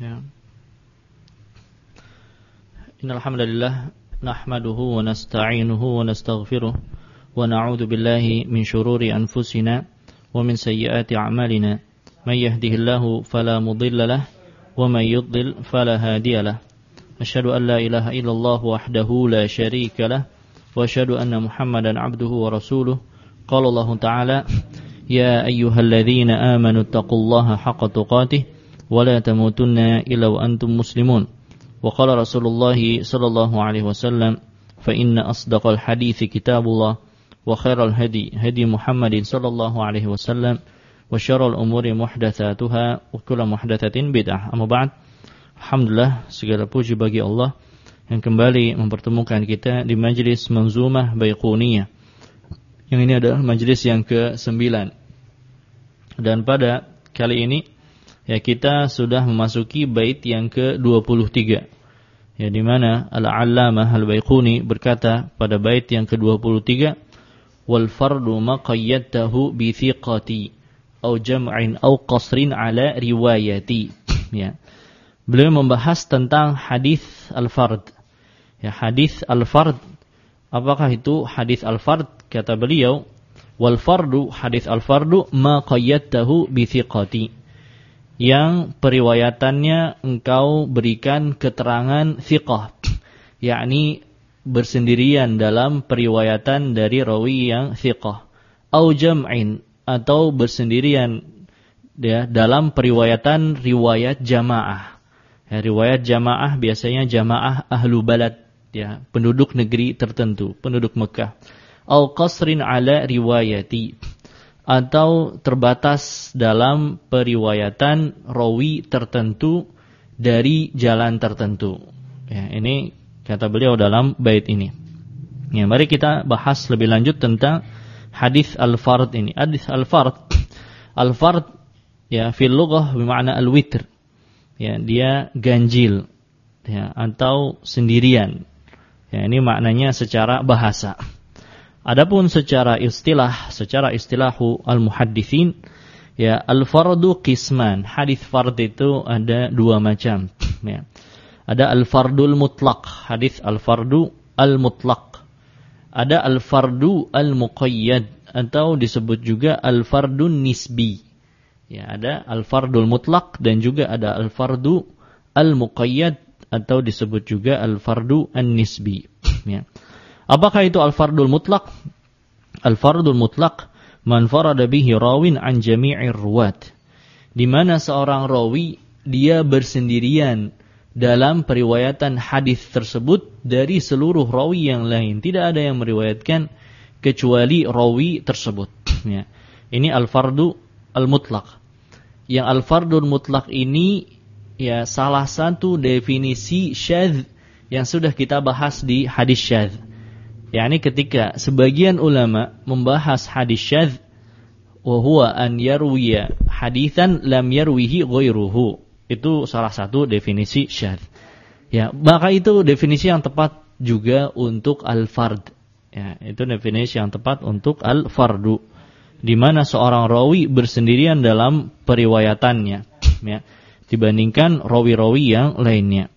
Ya. Innal hamdalillah nahmaduhu wa nasta'inuhu wa nastaghfiruh wa na'udzu billahi min shururi anfusina wa min sayyiati a'malina. May yahdihillahu fala mudilla lahu wa may yudlil fala hadiya lahu. Asyhadu an la ilaha illallah wahdahu la syarika lahu wa asyhadu anna Muhammadan 'abduhu wa rasuluh. Qala Allah Ta'ala, ya ayyuhalladzina amanu taqullaha haqqa tuqatih wa la tamutunna illa wa antum muslimun. Wa qala Rasulullah sallallahu alaihi wasallam, fa inna asdaqal hadithi kitabullah wa khairal hadi hadi Muhammadin sallallahu alaihi wasallam wa syarrul umuri muhdatsatuha wa kullu muhdatsatin bid'ah. Amma ba'd. Alhamdulillah, segala puji bagi Allah yang kembali mempertemukan kita di majlis Manzumah Baiquniyah. Yang ini adalah majlis yang ke-9. Dan pada kali ini ya kita sudah memasuki bait yang ke-23. Ya, di mana Al-Allamah Al-Baiquni berkata pada bait yang ke-23, wal fardu ma qayyadtahu bi thiqati au jam'in au qasrin ala riwayati. Ya. Beliau membahas tentang hadis al-fard. Ya, hadis al-fard. Apakah itu hadis al-fard? Kata beliau, wal fardu, hadis al-fardu ma qayyadtahu bi thiqati, yang periwayatannya engkau berikan keterangan thiqah, yakni bersendirian dalam periwayatan dari rawi yang thiqah, au jam'in, atau bersendirian ya, dalam periwayatan riwayat jamaah. Ya, riwayat jamaah biasanya jamaah ahlu balad, ya, penduduk negeri tertentu, penduduk Mekah. Au qasrin ala riwayati, atau terbatas dalam periwayatan rawi tertentu dari jalan tertentu. Ya, ini kata beliau dalam bait ini. Ya, mari kita bahas lebih lanjut tentang hadis al-fard ini. Hadis al-fard, al-fard ya fil lughah bermakna al-witr. Ya, dia ganjil ya, atau sendirian. Ya, ini maknanya secara bahasa. Adapun secara istilahu al-muhadditsin, ya, al-fardu qisman. Hadis fard itu ada dua macam, ya. Ada al-fardul mutlaq, hadis al-fardu al-mutlaq. Ada al-fardu al-muqayyad, atau disebut juga al-fardun nisbi. Ya, ada al-fardul mutlaq dan juga ada al-fardu al-muqayyad, atau disebut juga al-fardu an-nisbi, ya. Apakah itu al-fardul mutlaq? Al-fardul mutlaq man farada bihi rawin an jami'ir ruwat, di mana seorang rawi dia bersendirian dalam periwayatan hadis tersebut dari seluruh rawi yang lain, tidak ada yang meriwayatkan kecuali rawi tersebut, ya. Ini al-fardu al-mutlaq. Yang al-fardul mutlaq ini ya salah satu definisi syadz yang sudah kita bahas di hadis syadz. yakni ketika sebagian ulama membahas hadis syadz, wa huwa an yarwiya haditsan lam yarwihi ghairuhu. Itu salah satu definisi syadz. Ya, maka itu definisi yang tepat juga untuk al-fard. Ya, itu definisi yang tepat untuk al-fardu, di mana seorang rawi bersendirian dalam periwayatannya, ya, dibandingkan rawi-rawi yang lainnya.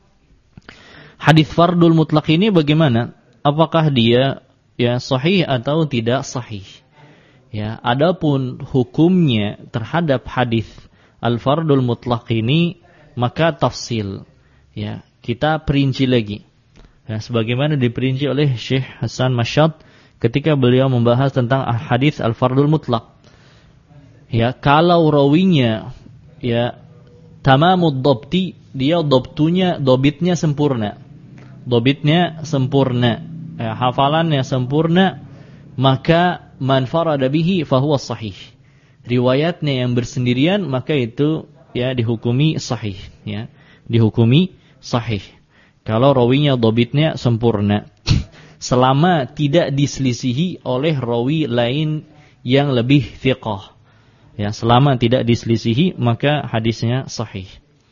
Hadis fardul mutlak ini bagaimana? Apakah dia ya sahih atau tidak sahih? Ya, adapun hukumnya terhadap hadis al-fardul mutlak ini maka tafsil. Ya, kita perinci lagi. Ya, sebagaimana diperinci oleh Syekh Hasan Masyad ketika beliau membahas tentang hadis al-fardul mutlak. Ya, kalau rawinya ya tamamud dhabti, dia dobitnya sempurna. Dobitnya sempurna. Ya, hafalannya sempurna, maka man farada bihi fahuwa sahih. Riwayatnya yang bersendirian maka itu ya dihukumi sahih, ya. Dihukumi sahih. Kalau rawinya dobitnya sempurna, selama tidak diselisihi oleh rawi lain yang lebih thiqah. Ya, selama tidak diselisihi maka hadisnya sahih.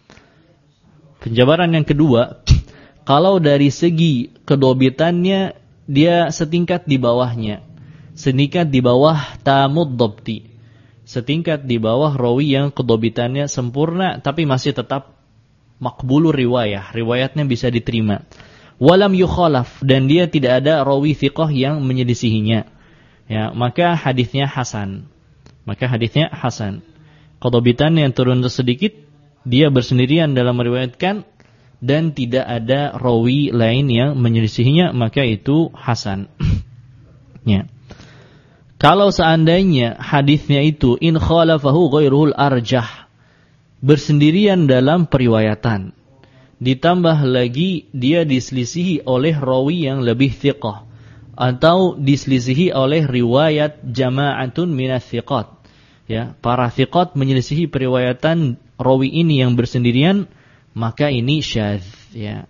Penjabaran yang kedua, kalau dari segi kedobitannya dia setingkat di bawahnya, setingkat di bawah tamud dhabti, setingkat di bawah rawi yang kedobitannya sempurna tapi masih tetap maqbulur riwayah, riwayatnya bisa diterima. Walam yukhalaf, dan dia tidak ada rawi thiqah yang menyelisihinya. Ya, maka hadisnya hasan. Qadhabitan yang turun sedikit, dia bersendirian dalam meriwayatkan dan tidak ada rawi lain yang menyelisihinya, maka itu hasan. Ya. Kalau seandainya hadisnya itu in khalafahu ghairuhul arjah, bersendirian dalam periwayatan, ditambah lagi dia diselisihi oleh rawi yang lebih thiqah, atau diselisihi oleh riwayat jama'atun minas thiqat, ya, para thiqat menyelisihi periwayatan rawi ini yang bersendirian, maka ini syadz, ya,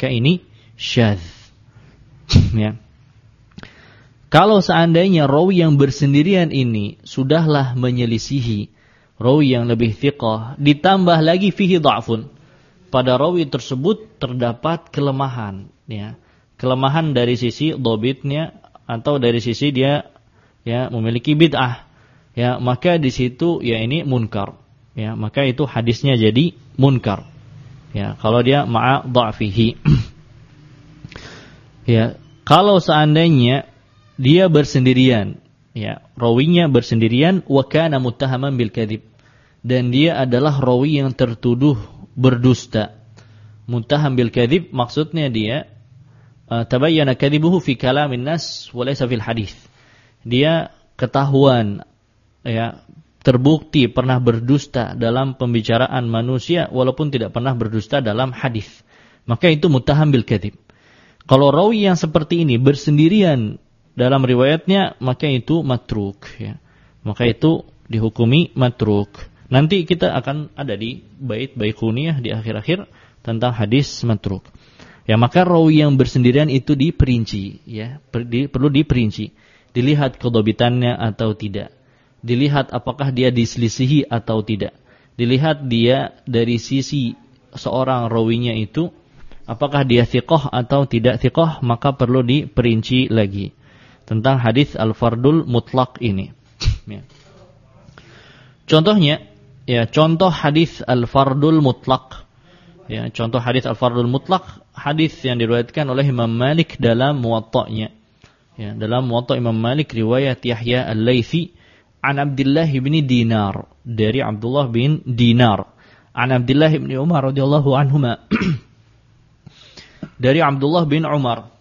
ya. Kalau seandainya rawi yang bersendirian ini sudahlah menyelisihi rawi yang lebih thiqah, ditambah lagi fihi dha'fun, pada rawi tersebut terdapat kelemahan, ya, kelemahan dari sisi dhabitnya atau dari sisi dia, ya, memiliki bid'ah, ya, maka di situ, ya, ini munkar, ya, maka itu hadisnya jadi munkar, ya, kalau dia ma'a dha'fihi. Ya, kalau seandainya dia bersendirian, ya, rawinya bersendirian, wa kana muttahaman bil kadzib, dan dia adalah rawi yang tertuduh berdusta. Muttaham bil kadzib maksudnya dia tabayyana kadzibuhu fi kalamin nas wa laysa fil hadis. Dia ketahuan, ya, terbukti pernah berdusta dalam pembicaraan manusia walaupun tidak pernah berdusta dalam hadis. Maka itu muttaham bil kadzib. Kalau rawi yang seperti ini bersendirian dalam riwayatnya, maka itu matruk, ya. Maka itu dihukumi matruk. Nanti kita akan ada di bait Baiquniyah di akhir-akhir tentang hadis matruk. Ya, maka rawi yang bersendirian itu diperinci, ya, perlu diperinci. Dilihat kedhabitannya atau tidak. Dilihat apakah dia diselisihi atau tidak. Dilihat dia dari sisi seorang rawinya itu, apakah dia thiqah atau tidak thiqah, maka perlu diperinci lagi tentang hadis al-fardul mutlaq ini. Ya. Contohnya, ya, contoh hadis al-fardul mutlaq. Ya, contoh hadis al-fardul mutlaq, hadis yang diriwayatkan oleh Imam Malik dalam Muwatta'nya. Ya, dalam Muwatta' Imam Malik riwayat Yahya al-Laitsi an Abdullah bin Dinar, dari Abdullah bin Dinar, an Abdullah bin Umar radhiyallahu anhuma, dari Abdullah bin Umar,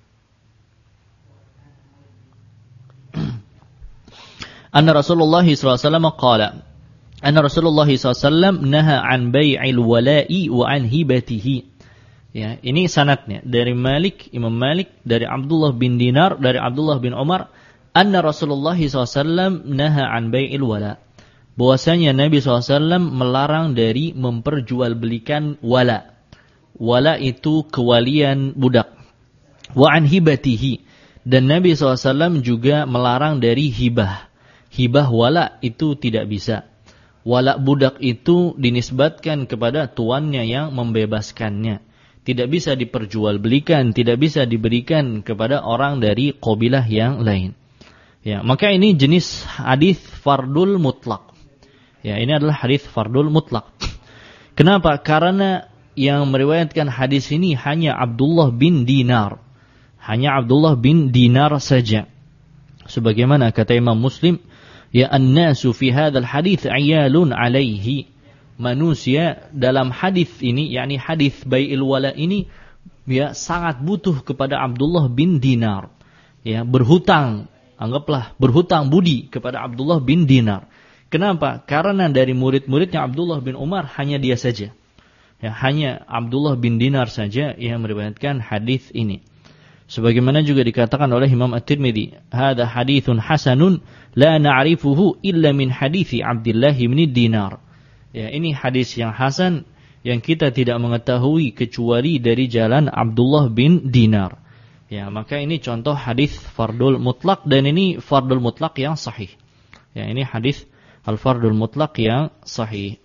anna Rasulullah SAW qala, anna Rasulullah SAW naha an bai'il wala'i wa an hibatihi. Ya, ini sanadnya dari Malik, Imam Malik, dari Abdullah bin Dinar, dari Abdullah bin Umar, anna Rasulullah SAW naha an bai'il wala', bahwasanya Nabi SAW melarang dari memperjualbelikan wala'. Wala' itu kewalian budak. Wa an hibatihi, dan Nabi SAW juga melarang dari hibah. Hibah wala itu tidak bisa. Wala budak itu dinisbatkan kepada tuannya yang membebaskannya. Tidak bisa diperjualbelikan, tidak bisa diberikan kepada orang dari qabilah yang lain. Ya, maka ini jenis hadis fardul mutlaq. Ya, ini adalah hadis fardul mutlaq. Kenapa? Karena yang meriwayatkan hadis ini hanya Abdullah bin Dinar. Hanya Abdullah bin Dinar saja. Sebagaimana kata Imam Muslim, ya annasu fi hadzal hadits ayalun alaihi, manusia dalam hadis ini, yakni hadis bai'il wala ini, ya, sangat butuh kepada Abdullah bin Dinar, ya, berhutang, anggaplah berhutang budi kepada Abdullah bin Dinar. Kenapa? Karena dari murid-muridnya Abdullah bin Umar hanya dia saja, ya, hanya Abdullah bin Dinar saja yang meriwayatkan hadis ini. Sebagaimana juga dikatakan oleh Imam At-Tirmidzi, hadza haditsun hasanun la na'rifuhu illa min hadithi Abdullah bin Dinar. Ya, ini hadis yang hasan yang kita tidak mengetahui kecuali dari jalan Abdullah bin Dinar. Ya, maka ini contoh hadis fardul mutlaq, dan ini fardul mutlaq yang sahih. Ya, ini hadis al-fardul mutlaq yang sahih.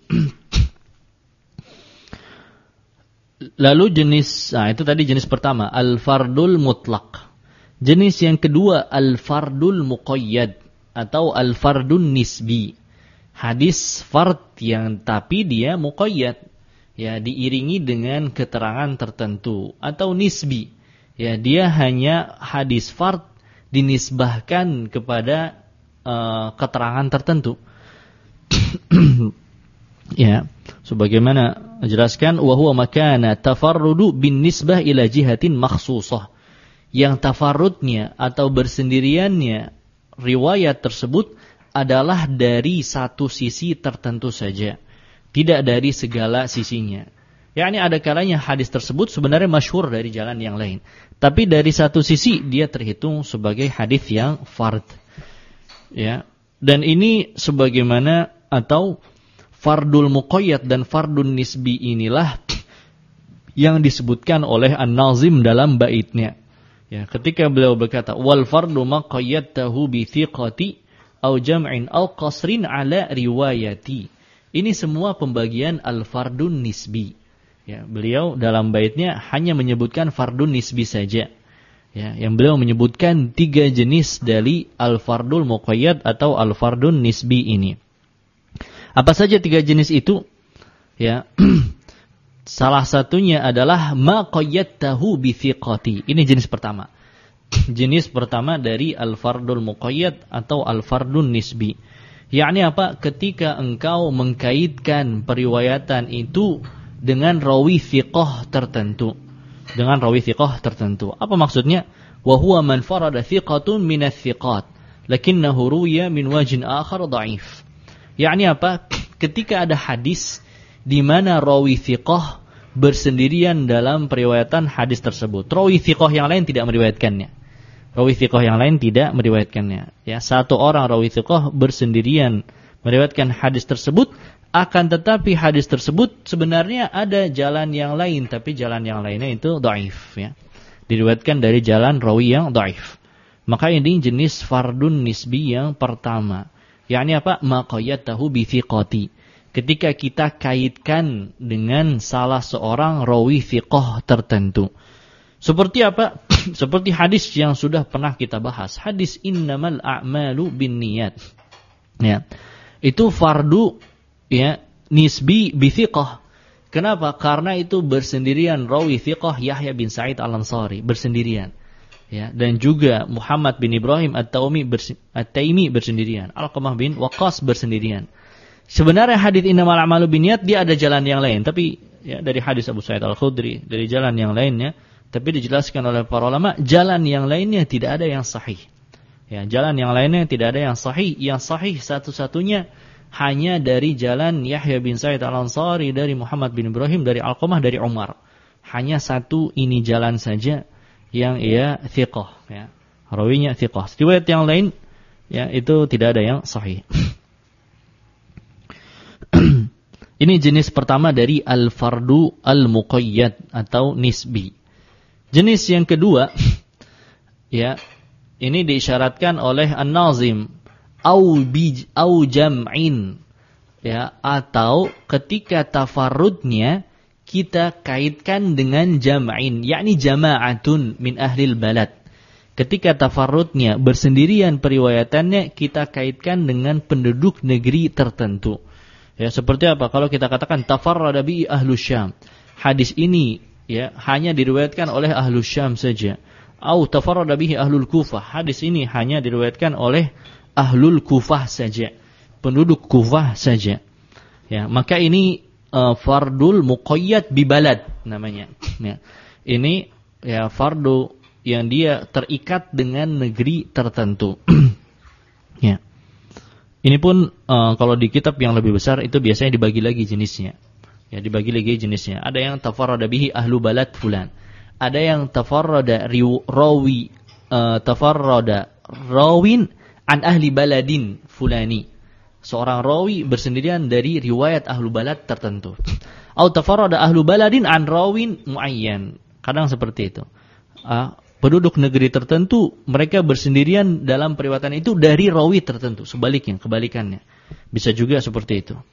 Lalu jenis, itu tadi jenis pertama, al-fardul mutlaq. Jenis yang kedua, al-fardul muqayyad atau al-fardun nisbi. Hadis fard yang tapi dia muqayyad. ya diiringi dengan keterangan tertentu, atau nisbi, ya dia hanya hadis fard dinisbahkan kepada keterangan tertentu. Ya, sebagaimana jelaskan wa huwa makana tafarrudu bin nisbah ila jihatin makhsusah. Yang tafarrudnya atau bersendiriannya riwayat tersebut adalah dari satu sisi tertentu saja, tidak dari segala sisinya. Yakni ada kalanya hadis tersebut sebenarnya masyhur dari jalan yang lain, tapi dari satu sisi dia terhitung sebagai hadis yang fard. Ya, dan ini sebagaimana atau fardul muqayyad dan fardun nisbi inilah yang disebutkan oleh An-Nazim dalam baitnya. Ya, ketika beliau berkata wal fardu ma qayyadtahu bi thiqati au jam'in au qasrin ala riwayati. Ini semua pembagian al-fardun nisbi. Ya, beliau dalam baitnya hanya menyebutkan fardun nisbi saja. Ya, yang beliau menyebutkan 3 jenis dari al-fardul muqayyad atau al-fardun nisbi ini. Apa saja 3 jenis itu? Ya. Salah satunya adalah ma qayyadtahu bi thiqati. Ini jenis pertama. Jenis pertama dari al-fardul muqayyad atau al-fardun nisbi. Yakni apa? Ketika engkau mengkaitkan periwayatan itu dengan rawi thiqah tertentu. Dengan rawi thiqah tertentu. Apa maksudnya? Wa huwa man farada thiqatun min ats-thiqat, lakinnahu ruwiya min wajhin akhar dha'if. Yakni apa? Ketika ada hadis di mana rawi thiqah bersendirian dalam periwayatan hadis tersebut. Rawi thiqah yang lain tidak meriwayatkannya. Rawi thiqah yang lain tidak meriwayatkannya. Ya, satu orang rawi thiqah bersendirian meriwayatkan hadis tersebut, akan tetapi hadis tersebut sebenarnya ada jalan yang lain, tapi jalan yang lainnya itu dhaif, ya. Diriwayatkan dari jalan rawi yang dhaif. Maka ini jenis fardun nisbi yang pertama. Yakni apa? Ma qayyadtahu bi thiqati. Ketika kita kaitkan dengan salah seorang rawi thiqah tertentu. Seperti apa? Seperti hadis yang sudah pernah kita bahas. Hadis innamal a'malu binniyat. Ya. Itu fardu, ya, nisbi bi thiqah. Kenapa? Karena itu bersendirian rawi thiqah Yahya bin Sa'id Al-Ansari, bersendirian. Ya, dan juga Muhammad bin Ibrahim At-Taimi bersendirian. Alqamah bin Waqqas bersendirian. Sebenarnya hadis innamal a'malu binniyat dia ada jalan yang lain, tapi ya dari hadis Abu Sa'id Al-Khudri, dari jalan yang lainnya, tapi dijelaskan oleh para ulama jalan yang lainnya tidak ada yang sahih. Ya, jalan yang lainnya tidak ada yang sahih. Yang sahih satu-satunya hanya dari jalan Yahya bin Sa'id Al-Ansari dari Muhammad bin Ibrahim dari Alqamah dari Umar. Hanya satu ini jalan saja yang ia thiqah, ya. Rawinya thiqah. Riwayat yang lain ya itu tidak ada yang sahih. Ini jenis pertama dari al-fardu al-muqayyad atau nisbi. Jenis yang kedua, ya, ini diisyaratkan oleh An-Nazim au jam'in, ya, atau ketika tafarrudnya kita kaitkan dengan jam'in, yakni jama'atun min ahlil balad. Ketika tafarrudnya bersendirian periwayatannya kita kaitkan dengan penduduk negeri tertentu. Ya, seperti apa? Kalau kita katakan tafarrada bi ahlus Syam. Hadis ini ya hanya diriwayatkan oleh ahlus Syam saja. Au tafarrada bihi ahlul Kufah. Hadis ini hanya diriwayatkan oleh ahlul Kufah saja. Penduduk Kufah saja. Ya, maka ini fardul muqayyad bi balad namanya. Ya. Ini ya fardu yang dia terikat dengan negeri tertentu. Ya. Ini pun kalau di kitab yang lebih besar itu biasanya dibagi lagi jenisnya. Ya, dibagi lagi jenisnya. Ada yang tafarrada bihi ahlu balad fulan. Ada yang tafarrada rawin an ahli baladin fulani. Seorang rawi bersendirian dari riwayat ahlu balad tertentu. Atau tafarrada ahlu baladin an rawin muayyan. Kadang seperti itu. Penduduk negeri tertentu mereka bersendirian dalam periwayatan itu dari rawi tertentu. Sebaliknya, kebalikannya. Bisa juga seperti itu.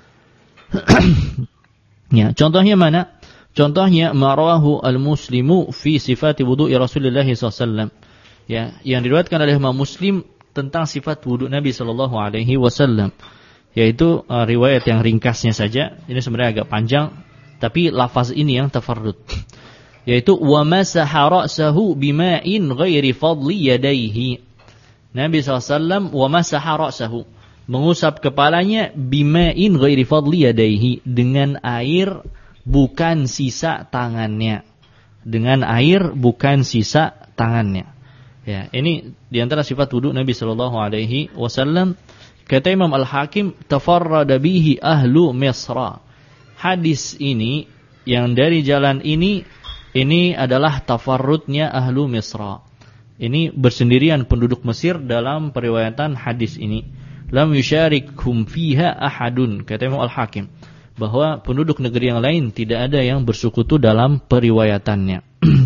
Ya, contohnya mana? Contohnya marawahu al-Muslimu fi sifati wudu'i Rasulullah SAW. Ya, yang diriwayatkan oleh Imam Muslim tentang sifat wudu Nabi SAW. Yaitu riwayat yang ringkasnya saja. Ini sebenarnya agak panjang. Tapi lafaz ini yang tafarrud. Yaitu wa masaha ra'sahu bima'in ghairi fadli yadayhi. Nabi SAW wa masaha ra'sahu, mengusap kepalanya bima'in ghairi fadli yadayhi, dengan air bukan sisa tangannya. Dengan air bukan sisa tangannya. Ya, ini di antara sifat wudu Nabi sallallahu alaihi wasallam. Kata Imam Al-Hakim, tafarrada bihi ahlu Misra. Hadis ini yang dari jalan ini adalah tafarrudnya ahlu Misra. Ini bersendirian penduduk Mesir dalam periwayatan hadis ini. Lam yusyarikhum fiha ahadun, kata Imam Al-Hakim, bahwa penduduk negeri yang lain tidak ada yang bersekutu dalam periwayatannya.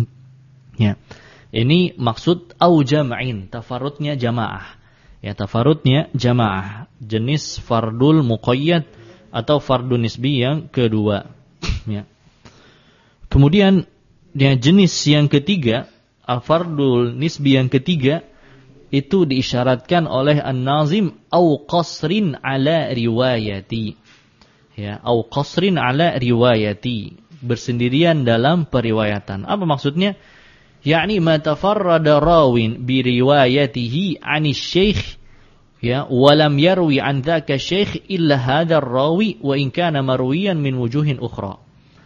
Ya. Ini maksud au jama'in, tafarrudnya jamaah. Ya, tafarrudnya jamaah, jenis fardul muqayyad atau fardun nisbi yang kedua. Ya. Kemudian ya, jenis yang ketiga, al-fardul nisbi yang ketiga, itu diisyaratkan oleh An-Nazim au qasrin ala riwayati. Ya, au qasrin ala riwayati, bersendirian dalam periwayatan. Apa maksudnya? Yakni ma tafarrada rawin bi riwayatihi 'ani syekh, ya, wa lam yarwi 'an dzaka syekh illa hadzal rawi wa in kana marwiyan min wujuhin ukhra.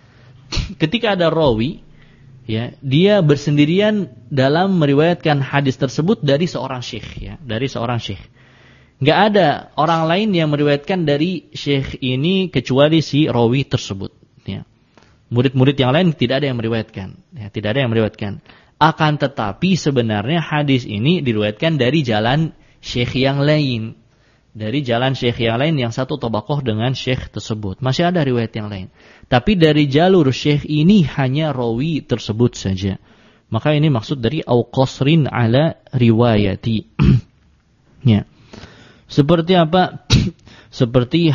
Ketika ada rawi, ya, dia bersendirian dalam meriwayatkan hadis tersebut dari seorang syekh, ya, dari seorang syekh. Enggak ada orang lain yang meriwayatkan dari syekh ini kecuali si rawi tersebut, ya. Murid-murid yang lain tidak ada yang meriwayatkan, ya, tidak ada yang meriwayatkan. Akan tetapi sebenarnya hadis ini diriwayatkan dari jalan syekh yang lain. Dari jalan syekh yang lain yang satu tabaqah dengan syekh tersebut. Masih ada riwayat yang lain. Tapi dari jalur syekh ini hanya rawi tersebut saja. Maka ini maksud dari au qasrin ala riwayati. Ya. Seperti apa? Seperti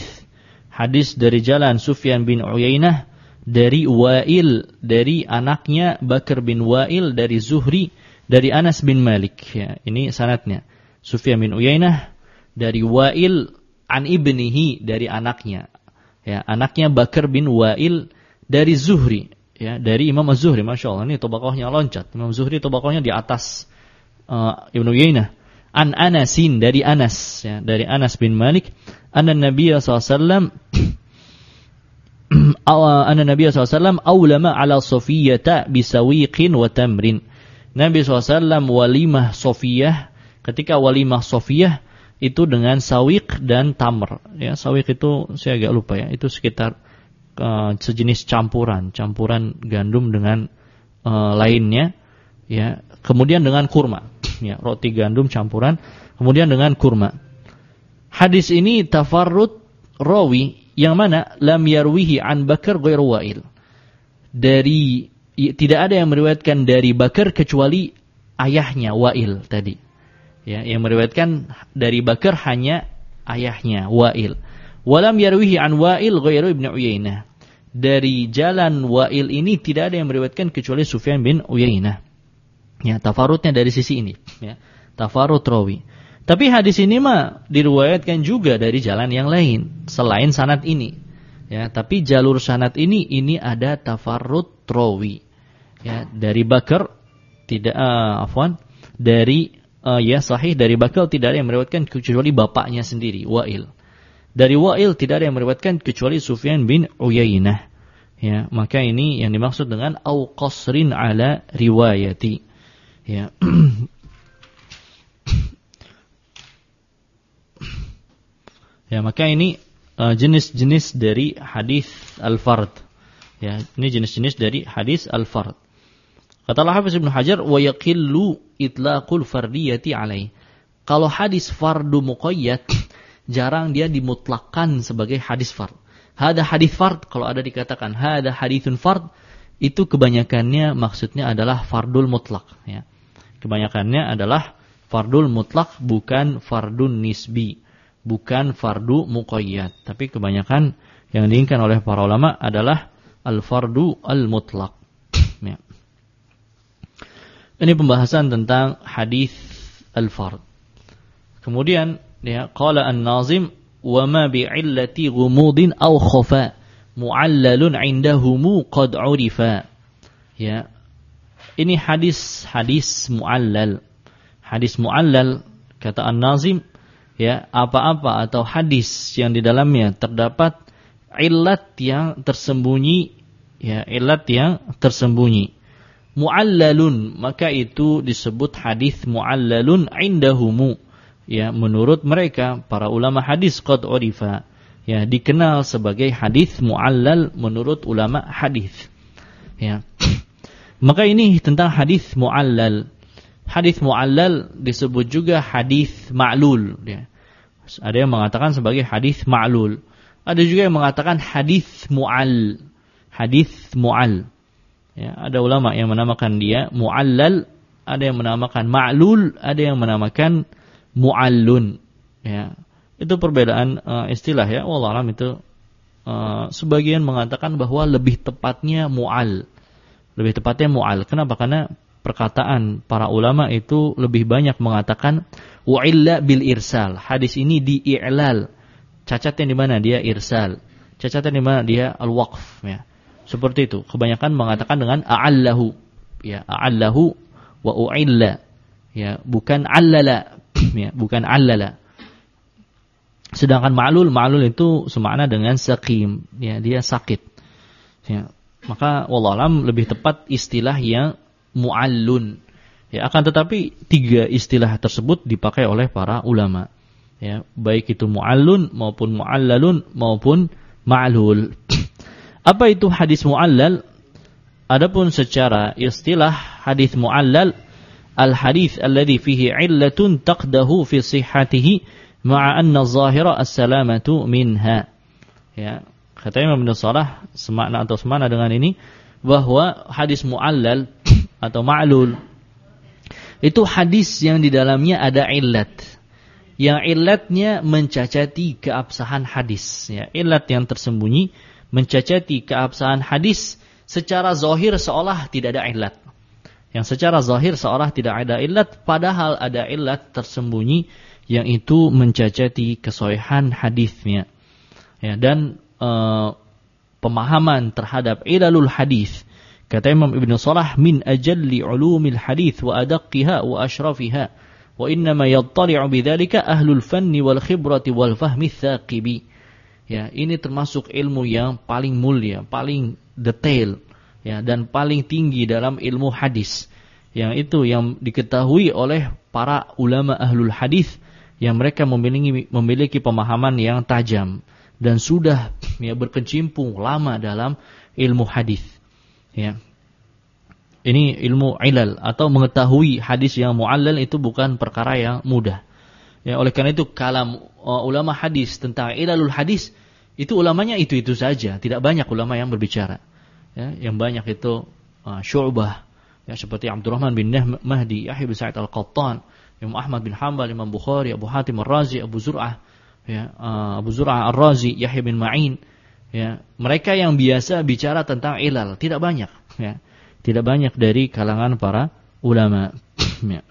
hadis dari jalan Sufyan bin Uyainah dari Wa'il, dari anaknya Bakar bin Wa'il, dari Zuhri, dari Anas bin Malik. Ya, ini sanadnya. Sufyan bin Uyainah dari Wa'il an ibnihi, dari anaknya. Ya, anaknya Bakar bin Wa'il dari Zuhri, ya, dari Imam Az-Zuhri. Masya Allah, ini tabaqahnya loncat. Imam Zuhri tabaqahnya di atas Ibnu Uyainah. An Anasin, dari Anas, ya, dari Anas bin Malik. Anna Nabiya SAW Anna Nabi SAW awlama ala Sofiyata bisawiqin wa tamrin. Nabi SAW walimah Sofiyah, ketika walimah Sofiyah itu dengan sawiq dan tamr. Ya, sawiq itu saya agak lupa, ya, itu sekitar sejenis campuran gandum dengan lainnya, ya. Kemudian dengan kurma, ya, roti gandum campuran, kemudian dengan kurma. Hadis ini tafarrud rawi yang mana lam yarwihi an Bakar ghairu Wa'il. Tidak ada yang meriwayatkan dari Bakar kecuali ayahnya Wa'il tadi. Ya, yang meriwayatkan dari Bakar hanya ayahnya Wa'il. Walam yarwihi an Wa'il ghairu Ibnu Uyainah. Dari jalan Wa'il ini tidak ada yang meriwayatkan kecuali Sufyan bin Uyainah. Ya, tafarrudnya dari sisi ini, ya. Tafarrud rawi. Tapi hadis ini mah diriwayatkan juga dari jalan yang lain selain sanad ini. Ya, tapi jalur sanad ini ada tafarrud rawi. Ya, dari Bakar tidak dari sahih dari Bakar tidak ada yang meriwayatkan kecuali bapaknya sendiri, Wa'il. Dari Wa'il tidak ada yang meriwayatkan kecuali Sufyan bin Uyainah. Ya, maka ini yang dimaksud dengan au qasrin ala riwayati. Ya. Ya, maka ini jenis-jenis dari hadis al-fard. Ya, ini jenis-jenis dari hadis al-fard. Kata Al-Hafiz Ibnu Hajar, wa yaqillu itlaqul fardiyati alaih. Kalau hadis fardu muqayyad jarang dia dimutlakkan sebagai hadis fard. Hada hadis fard, kalau ada dikatakan hada haditsun fard, itu kebanyakannya maksudnya adalah fardul mutlak, ya. Kebanyakannya adalah fardul mutlak, bukan fardun nisbi, bukan fardu muqayyad. Tapi kebanyakan yang diinginkan oleh para ulama adalah al-fardu al-mutlaq. Ya. Ini pembahasan tentang hadis al-fard. Kemudian, ya, qala an-nazim wa ma bi'illati ghumudin aw khafa mu'allalun indahumu qad urifa. Ya. Ini hadis mu'allal. Hadis mu'allal, kata An-Nazim, ya, apa-apa atau hadis yang di dalamnya terdapat illat yang tersembunyi, ya, illat yang tersembunyi. Mu'allalun, maka itu disebut hadis mu'allalun indahumu. Ya, menurut mereka para ulama hadis qad urifa, ya, dikenal sebagai hadis mu'allal menurut ulama hadis. Ya. Maka ini tentang hadis mu'allal. Hadis mu'allal disebut juga hadis ma'lul, ya. Ada yang mengatakan sebagai hadis ma'lul. Ada juga yang mengatakan hadis mu'al. Hadis mu'al. Ya, ada ulama yang menamakan dia mu'allal, ada yang menamakan ma'lul, ada yang menamakan mu'allun. Ya. Itu perbedaan istilah, ya. Wallah alam itu sebagian mengatakan bahwa lebih tepatnya mu'al. Lebih tepatnya mu'al. Kenapa? Karena perkataan para ulama itu lebih banyak mengatakan wa'illa bil irsal. Hadis ini di-i'lal. Cacatnya di mana? Dia irsal. Cacatnya di mana? Dia al-waqf, ya. Seperti itu. Kebanyakan mengatakan dengan a'allahu. Ya, a'allahu wa u'illa. Ya, bukan allala. Ya, bukan allala. Sedangkan ma'lul itu semakna dengan saqim. Ya, dia sakit. Ya, maka wallahualam lebih tepat istilah yang mu'allun. Ya, akan tetapi tiga istilah tersebut dipakai oleh para ulama. Ya, baik itu mu'allun maupun mu'allalun maupun ma'lul. Apa itu hadis mu'allal? Adapun secara istilah hadis mu'allal, al-hadis alladhi fihi illatun taqdahu fi sihhatihi ma'a anna zahira as-salamatu minha. Ya, kata Imam Ibnu Shalah semakna dengan ini bahwa hadis mu'allal atau ma'lul itu hadis yang di dalamnya ada illat. Yang illatnya mencacati keabsahan hadis, ya, illat yang tersembunyi mencacati keabsahan hadis secara zahir seolah tidak ada illat. Yang secara zahir seolah tidak ada illat, padahal ada illat tersembunyi yang itu mencacati kesohihan hadisnya. Ya, dan pemahaman terhadap ilalul hadis, kata Imam Ibnu Shalah, min ajalli ulumil hadis wa adaqqiha wa ashrafiha wa innama yattali'u bidzalika ahlul fanni wal khibrati wal fahmi tsaqibi. Ya, ini termasuk ilmu yang paling mulia, paling detail, ya, dan paling tinggi dalam ilmu hadis. Yang itu yang diketahui oleh para ulama ahlul hadis yang mereka memiliki pemahaman yang tajam dan sudah, ya, berkecimpung lama dalam ilmu hadis. Ya. Ini ilmu ilal atau mengetahui hadis yang mu'allal itu bukan perkara yang mudah. Ya, oleh karena itu kalam ulama hadis tentang ilalul hadis itu ulamanya itu saja, tidak banyak ulama yang berbicara. Ya, yang banyak itu Syu'bah, ya, seperti Abdurrahman bin Mahdi, Yahya bin Sa'id Al-Qattan, Imam Ahmad bin Hanbal, Imam Bukhari, Abu Hatim Ar-Razi, Abu Zur'ah, ya, Abu Zur'ah Ar-Razi, Yahya bin Ma'in. Ya, mereka yang biasa bicara tentang ilal tidak banyak, ya. Tidak banyak dari kalangan para ulama. Ya.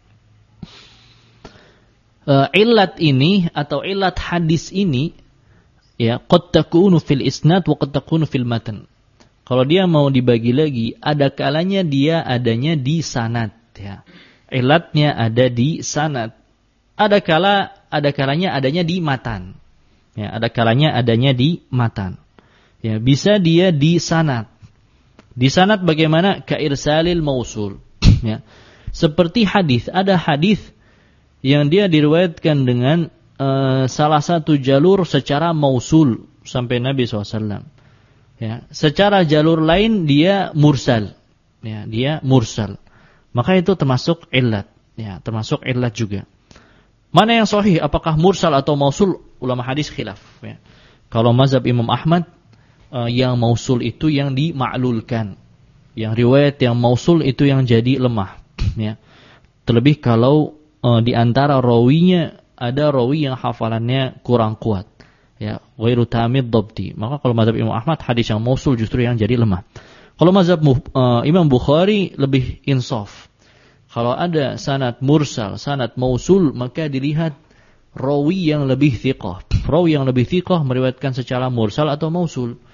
Illat ini atau illat hadis ini, ya, qad takunu fil isnad wa qad takunu fil matan. Kalau dia mau dibagi lagi, ada kalanya dia adanya di sanad, ya. Illatnya ada di sanad. Ada kalanya adanya di matan. Ya, ada kalanya adanya di matan. Ya, bisa dia di sanad. Di sanad bagaimana? Ka irsalil mausul. Ya. Seperti hadis, ada hadis yang dia diriwayatkan dengan salah satu jalur secara mausul sampai Nabi SAW. Ya, secara jalur lain dia mursal. Ya, dia mursal. Maka itu termasuk illat. Ya, termasuk illat juga. Mana yang sahih? Apakah mursal atau mausul? Ulama hadis khilaf. Ya. Kalau mazhab Imam Ahmad, yang mausul itu yang dimaklulkan. Yang riwayat yang mausul itu yang jadi lemah. Ya. Terlebih kalau di antara rawinya ada rawi yang hafalannya kurang kuat. Ya, ghairu tamid dhabti. Maka kalau mazhab Imam Ahmad, hadis yang mausul justru yang jadi lemah. Kalau mazhab Imam Bukhari lebih insaf. Kalau ada sanad mursal, sanad mausul, maka dilihat rawi yang lebih thiqah. Rawi yang lebih thiqah meriwayatkan secara mursal atau mausul.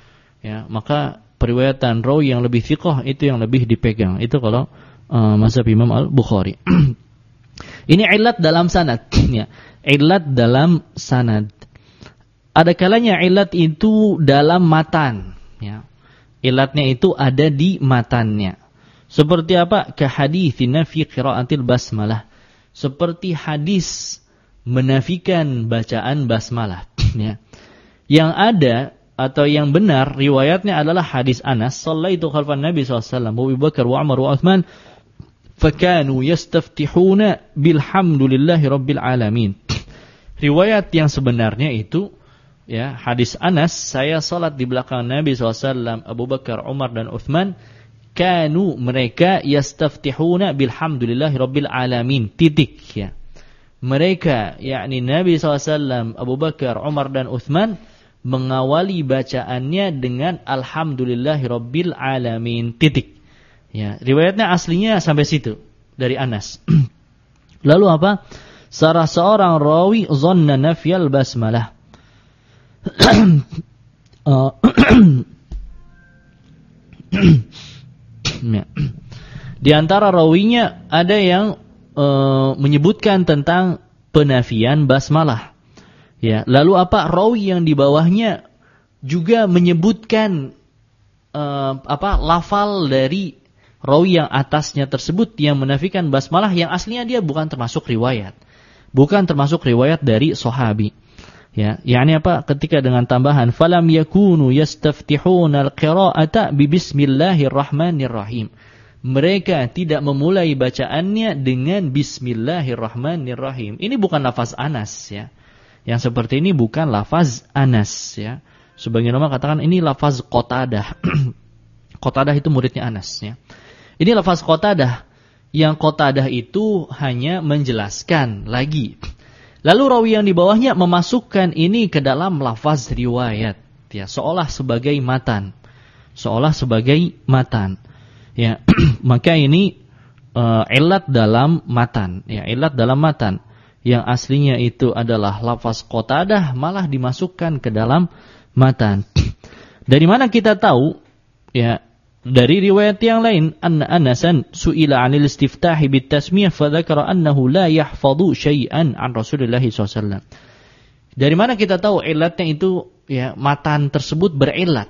ya, maka periwayatan rawi yang lebih thiqah itu yang lebih dipegang. Itu kalau mazhab Imam Al-Bukhari. Ini illat dalam sanad, ya. Illat dalam sanad. Ada kalanya illat itu dalam matan, ya. Illatnya itu ada di matannya. Seperti apa? Kahaditsina fi qiraatil basmalah. Seperti hadis menafikan bacaan basmalah, ya. Yang ada atau yang benar riwayatnya adalah hadis Anas, "Shallaitu khalfan Nabi sallallahu alaihi wasallam, Abu Bakar wa Umar wa Utsman, fakanu yastaftihuna bilhamdulillahi rabbil alamin." Riwayat yang sebenarnya itu, ya, hadis Anas, saya salat di belakang Nabi SAW, Abu Bakar, Umar dan Uthman, kanu, mereka, yastaftihuna bilhamdulillahi rabbil alamin, titik, ya. Mereka, yakni Nabi SAW, Abu Bakar, Umar dan Uthman, mengawali bacaannya dengan alhamdulillahi rabbil alamin, titik. Ya, riwayatnya aslinya sampai situ dari Anas. Lalu apa? Salah seorang rawi dhanna nafyal basmalah. Di antara rawinya ada yang menyebutkan tentang penafian basmalah. Ya, lalu apa? Rawi yang di bawahnya juga menyebutkan lafal dari rawi yang atasnya tersebut yang menafikan basmalah yang aslinya dia bukan termasuk riwayat. Bukan termasuk riwayat dari sahabi. Ya, yakni apa? Ketika dengan tambahan falam yakunu yastaftihuna al-qira'ata bi bismillahirrahmanirrahim. Mereka tidak memulai bacaannya dengan bismillahirrahmanirrahim. Ini bukan lafaz Anas, ya. Yang seperti ini bukan lafaz Anas, ya. Sebagian ulama katakan ini lafaz Qatadah. Qatadah itu muridnya Anas, ya. Ini lafaz Qatadah. Yang Qatadah itu hanya menjelaskan lagi. Lalu rawi yang di bawahnya memasukkan ini ke dalam lafaz riwayat, ya, seolah sebagai matan. Seolah sebagai matan. Ya, maka ini illat dalam matan, ya, illat dalam matan. Yang aslinya itu adalah lafaz Qatadah malah dimasukkan ke dalam matan. Dari mana kita tahu? Ya, dari riwayat yang lain, anna Anasan su'ila 'anil istiftahi bit tasmiyah fa dzakara annahu la yahfadhu syai'an 'an Rasulillah SAW. Dari mana kita tahu illatnya itu, ya, matan tersebut berillat?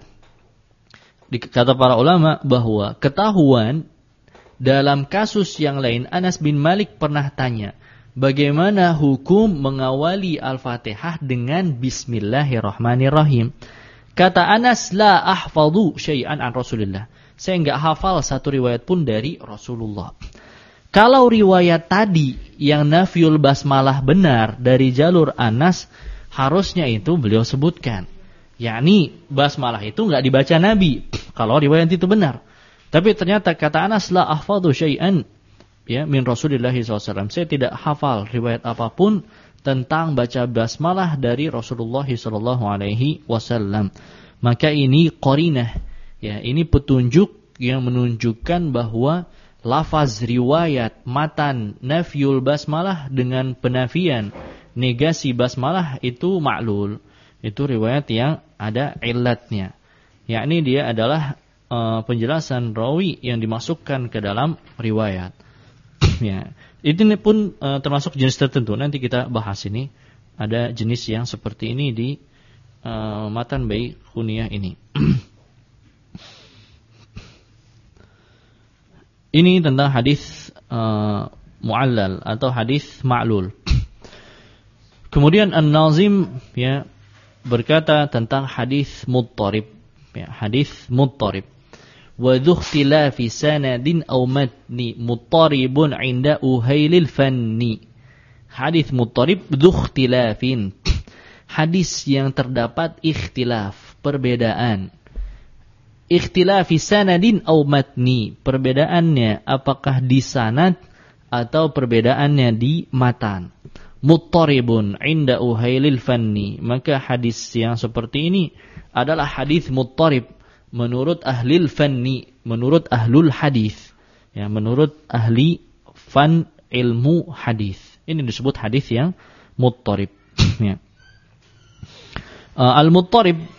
Kata para ulama bahwa ketahuan dalam kasus yang lain, Anas bin Malik pernah tanya, bagaimana hukum mengawali Al-Fatihah dengan Bismillahirrahmanirrahim? Kata Anas, la ahfadhu syai'an an Rasulillah. Saya enggak hafal satu riwayat pun dari Rasulullah. Kalau riwayat tadi yang nafyul basmalah benar dari jalur Anas, harusnya itu beliau sebutkan. Yakni basmalah itu enggak dibaca Nabi. Kalau riwayat itu benar. Tapi ternyata kata Anas, la ahfadhu syai'an, ya, min Rasulillah SAW. Saya tidak hafal riwayat apapun tentang baca basmalah dari Rasulullah SAW. Maka ini qarinah, ya, ini petunjuk yang menunjukkan bahwa lafaz riwayat matan nafyul basmalah dengan penafian negasi basmalah itu ma'lul. Itu riwayat yang ada illatnya. Yakni dia adalah penjelasan rawi yang dimasukkan ke dalam riwayat. Ya, ini pun termasuk jenis tertentu. Nanti kita bahas ini. Ada jenis yang seperti ini di matan bayi Khunyah ini. Ini tentang hadis mu'allal atau hadis ma'lul. Kemudian An-Nazim, ya, berkata tentang hadis muttarib, ya, hadis muttarib. Wa dhukhtilafi sanadin aw matni muttaribun 'inda uhailil fanni. Hadis muttarib dhukhtilafin. Hadis yang terdapat ikhtilaf, perbedaan. Ikhtilafi sanadin aw matni, perbedaannya apakah di sanad atau perbedaannya di matan. Muttaribun 'inda uhailil fanni, maka hadis yang seperti ini adalah hadis muttarib menurut ahlil fanni, menurut ahlul hadis, ya, menurut ahli fan ilmu hadis. Ini disebut hadis yang muttarib. Ya. Al-muttarib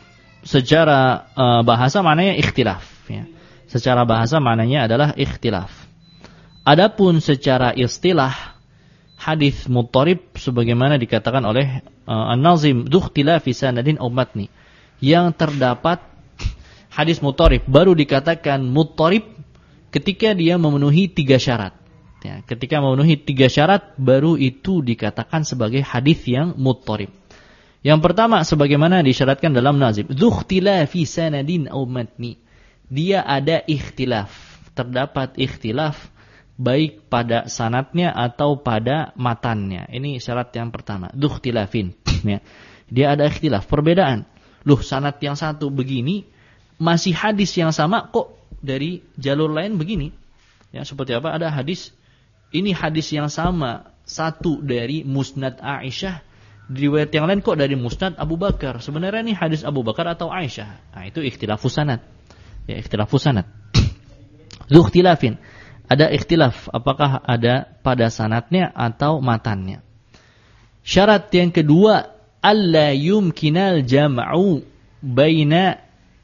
secara bahasa maknanya ikhtilaf, ya. Secara bahasa maknanya adalah ikhtilaf. Adapun secara istilah, hadis muttarib sebagaimana dikatakan oleh An-Nazim, "Dukhtilafi sanadin aw matni." Yang terdapat hadis muttarib baru dikatakan muttarib ketika dia memenuhi 3 syarat. Ya, ketika memenuhi 3 syarat baru itu dikatakan sebagai hadis yang muttarib. Yang pertama sebagaimana disyaratkan dalam Nazim, "Dukhtilafi sanadin aw matni." Dia ada ikhtilaf, terdapat ikhtilaf baik pada sanadnya atau pada matannya. Ini syarat yang pertama, dukhtilafin, ya. Dia ada ikhtilaf, perbedaan. Loh, sanad yang satu begini, masih hadis yang sama kok dari jalur lain begini. Ya, seperti apa? Ada hadis, ini hadis yang sama, satu dari Musnad Aisyah, di riwayat yang lain kok dari Musnad Abu Bakar. Sebenarnya ini hadis Abu Bakar atau Aisyah. Nah, itu ikhtilafus sanad. Ya, ikhtilafus sanad. Dukhtilafin. Ada ikhtilaf, apakah ada pada sanadnya atau matannya. Syarat yang kedua, alla yumkinal jam'u baina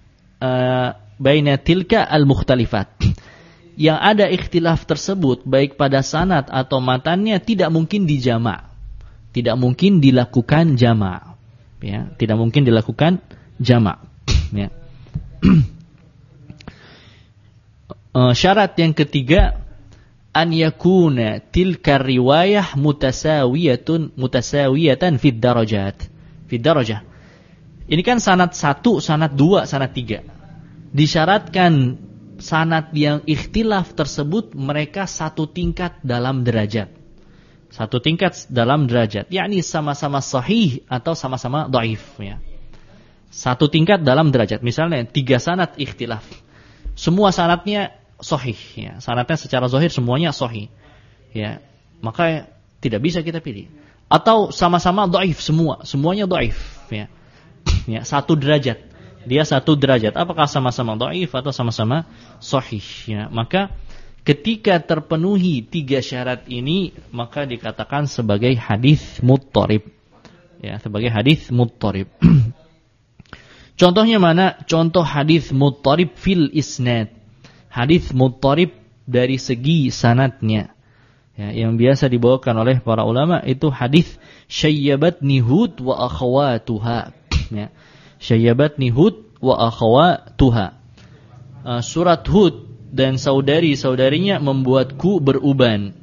tilka al-mukhtalifat. Yang ada ikhtilaf tersebut baik pada sanad atau matannya tidak mungkin dijamak. Tidak mungkin dilakukan jamak. Ya, tidak mungkin dilakukan jamak. Ya. Syarat yang ketiga, an yakuna tilka riwayah mutasawiyatan fid darajat. Fid darajah. Ini kan sanad 1, sanad 2, sanad 3. Disyaratkan sanad yang ikhtilaf tersebut mereka satu tingkat dalam derajat. Satu tingkat dalam derajat, yakni sama-sama sahih atau sama-sama dhaif, ya. Satu tingkat dalam derajat. Misalnya 3 sanad ikhtilaf. Semua sanadnya sahih, ya. Sanadnya secara zahir semuanya sahih, ya. Maka tidak bisa kita pilih. Atau sama-sama dhaif semuanya dhaif, ya. Ya, satu derajat. Dia satu derajat. Apakah sama-sama dhaif atau sama-sama sahih, ya. Maka ketika terpenuhi 3 syarat ini, maka dikatakan sebagai hadis muttarib. Ya, sebagai hadis muttarib. Contohnya mana? Contoh hadis muttarib fil isnad. Hadis muttarib dari segi sanadnya. Ya, yang biasa dibawakan oleh para ulama itu hadis syayyabatni Hud wa akhawatuha. Ya. Syayyabatni Hud wa akhawatuha. Surat Hud dan saudari-saudarinya membuatku beruban.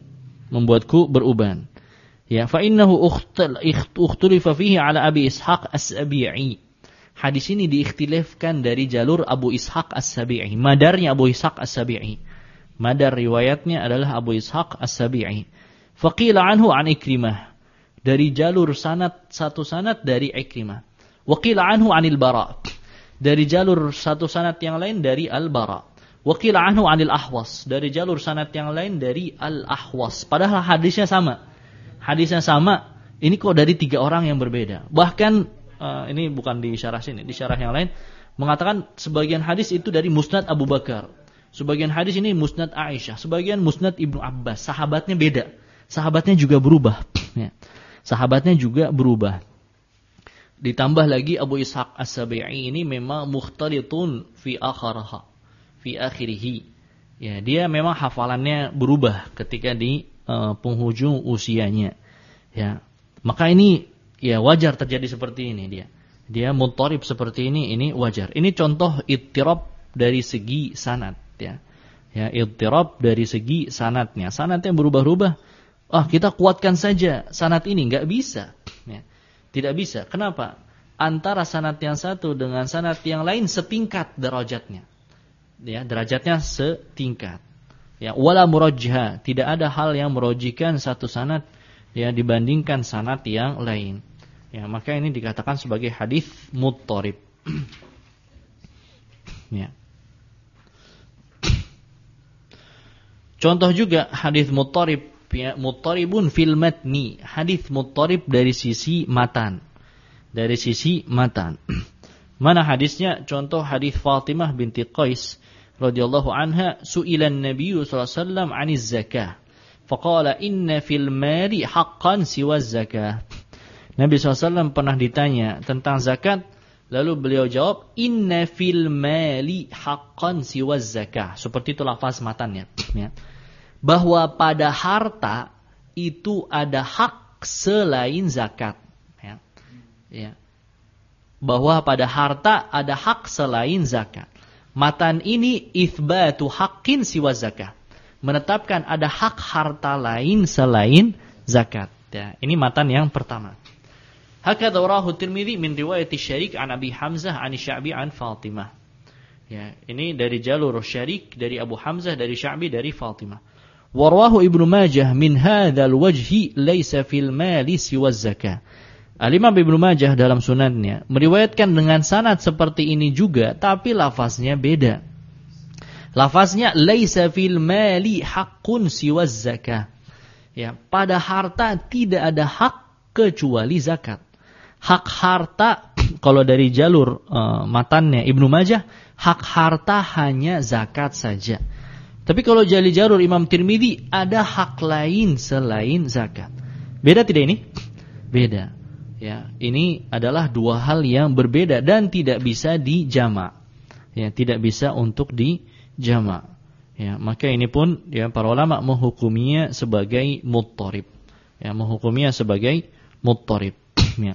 Ya, fa innahu ukhtulifa fihi ala Abi Ishaq As-Sabi'i. Hadis ini diikhtilafkan dari jalur Abu Ishaq As-Sabi'i. Madarnya Abu Ishaq As-Sabi'i. Madar riwayatnya adalah Abu Ishaq As-Sabi'i. Faqila anhu an Ikrimah. Dari jalur satu sanad dari Ikrimah. Waqila anhu anil Bara. Dari jalur satu sanad yang lain dari Al-Bara. Waqila anhu anil Ahwas. Dari jalur sanad yang lain dari Al-Ahwas. Padahal hadisnya sama. Ini kok dari 3 orang yang berbeda. Bahkan ini bukan di syarah sini, di syarah yang lain mengatakan sebagian hadis itu dari Musnad Abu Bakar, sebagian hadis ini Musnad Aisyah, sebagian Musnad Ibnu Abbas. Sahabatnya beda, sahabatnya juga berubah, ya. Sahabatnya juga berubah. Ditambah lagi Abu Ishaq As-Sabi'i ini memang mukhtalitun fi akhirih. Ya, dia memang hafalannya berubah ketika di penghujung usianya. Ya, maka ini ya wajar terjadi seperti ini dia. Dia muttarib seperti ini wajar. Ini contoh ittirab dari segi sanad, ya. Ya, ittirab dari segi sanadnya. Sanadnya berubah-ubah. Kita kuatkan saja sanad ini, enggak bisa. Ya. Tidak bisa. Kenapa? Antara sanad yang satu dengan sanad yang lain setingkat derajatnya. Ya, derajatnya setingkat. Ya, wala murajjah, tidak ada hal yang merojihkan satu sanad ya dibandingkan sanad yang lain. Ya, maka ini dikatakan sebagai hadis muttarib. Ya. Contoh juga hadis muttarib, ya, muttaribun fil matni, hadis muttarib dari sisi matan. Dari sisi matan. Mana hadisnya? Contoh hadis Fatimah binti Qais radhiyallahu anha, su'ilan Nabi sallallahu alaihi wasallam 'aniz zakah. Faqala inna fil mali haqqan siwa zakah. Nabi SAW pernah ditanya tentang zakat, Lalu beliau jawab, inna fil mali haqqan siwaz zakah. Seperti itu lafaz matannya. Ya. Bahwa pada harta itu ada hak selain zakat. Ya. Ya. Bahwa pada harta ada hak selain zakat. Matan ini itsbatu haqqin siwaz zakah. Menetapkan ada hak harta lain selain zakat. Ya, ini matan yang pertama. Hakadha rawahu Tirmidzi min riwayat Syarik an Abi Hamzah an Sya'bi an Fatimah. Ya, ini dari jalur Syarik dari Abu Hamzah dari Sya'bi dari Fatimah. Wa rawahu Ibnu Majah min hadzal wajhi laisa fil mali siwa zakah. Al-Imam Ibnu Majah dalam sunannya meriwayatkan dengan sanad seperti ini juga, tapi lafaznya beda. Lafaznya laisa fil mali haqqun siwa zakah. Ya, pada harta tidak ada hak kecuali zakat. Hak harta kalau dari jalur matannya Ibnu Majah, hak harta hanya zakat saja. Tapi kalau dari jalur Imam Tirmidzi ada hak lain selain zakat. Beda tidak ini? Beda. Ya, ini adalah dua hal yang berbeda dan tidak bisa dijamak. Ya, tidak bisa untuk dijamak. Ya, maka ini pun ya para ulama menghukuminya sebagai muttarib. Ya, menghukuminya sebagai muttarib. Ya.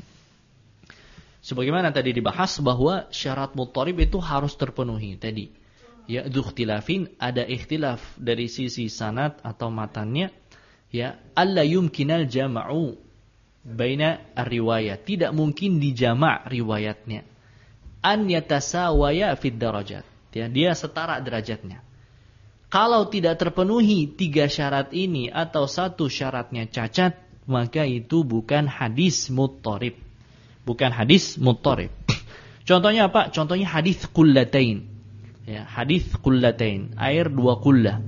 Sebagaimana tadi dibahas bahwa syarat muttarib itu harus terpenuhi tadi. Ya, ikhtilafin, ada ikhtilaf dari sisi sanad atau matannya. Ya, alla yumkinal jama'u baina ar-riwayat, tidak mungkin dijamak riwayatnya. An yatasawaya fid darajat, ya, dia setara derajatnya. Kalau tidak terpenuhi tiga syarat ini atau satu syaratnya cacat, maka itu bukan hadis muttarib. Bukan hadis muttarib. Contohnya apa? Contohnya hadis qullatain. Ya, hadis qullatain, air 2 qullah.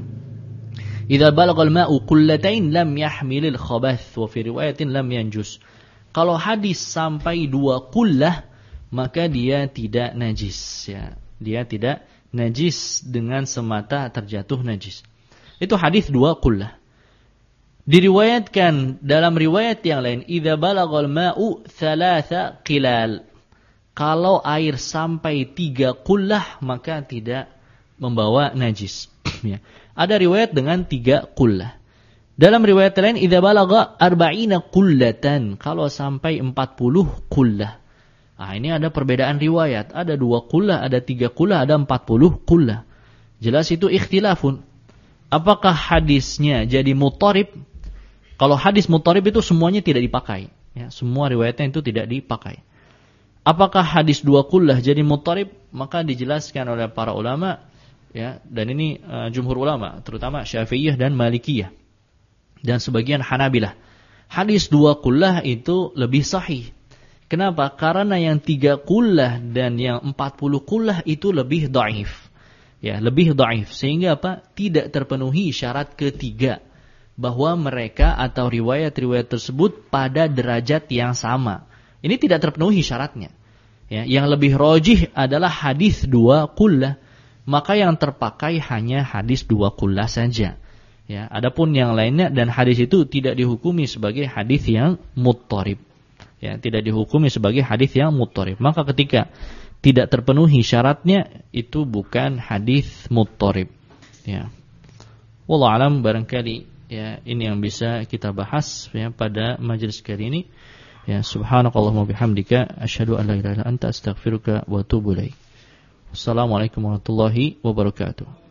Idza balagal ma'u qullatain lam yahmilil khabath wa fi riwayatin lam yanjus. Kalau hadis sampai 2 qullah maka dia tidak najis, ya. Dia tidak najis dengan semata terjatuh najis. Itu hadis 2 qullah. Diriwayatkan dalam riwayat yang lain idza balagal ma'u 3 qilal. Kalau air sampai 3 qullah maka tidak membawa najis. Ya. Ada riwayat dengan 3 qullah. Dalam riwayat lain idza balagha 40 qullatan, kalau sampai 40 qullah. Ah, ini ada perbedaan riwayat, ada 2 qullah, ada 3 qullah, ada 40 qullah. Jelas itu ikhtilafun. Apakah hadisnya jadi muttarib? Kalau hadis muttarib itu semuanya tidak dipakai, ya, semua riwayatnya itu tidak dipakai. Apakah hadis 2 qullah jadi muttarib? Maka dijelaskan oleh para ulama, ya, dan ini jumhur ulama, terutama Syafi'iyah dan Malikiyah dan sebagian Hanabilah. Hadis 2 qullah itu lebih sahih. Kenapa? Karena yang 3 qullah dan yang 40 qullah itu lebih dhaif. Ya, lebih dhaif sehingga apa? Tidak terpenuhi syarat ketiga bahwa mereka atau riwayat-riwayat tersebut pada derajat yang sama. Ini tidak terpenuhi syaratnya. Ya, yang lebih rajih adalah hadis 2 qullah. Maka yang terpakai hanya hadis 2 qullah saja. Ya, adapun yang lainnya dan hadis itu tidak dihukumi sebagai hadis yang muttarib. Ya, tidak dihukumi sebagai hadis yang muttarib. Maka ketika tidak terpenuhi syaratnya itu bukan hadis muttarib. Ya. Wallahu alam, barangkali ya ini yang bisa kita bahas ya pada majelis kali ini. Ya, subhanakallahumma bihamdika asyhadu an la ilaha illa anta astaghfiruka wa atubu ilaik. Assalamualaikum warahmatullahi wabarakatuh.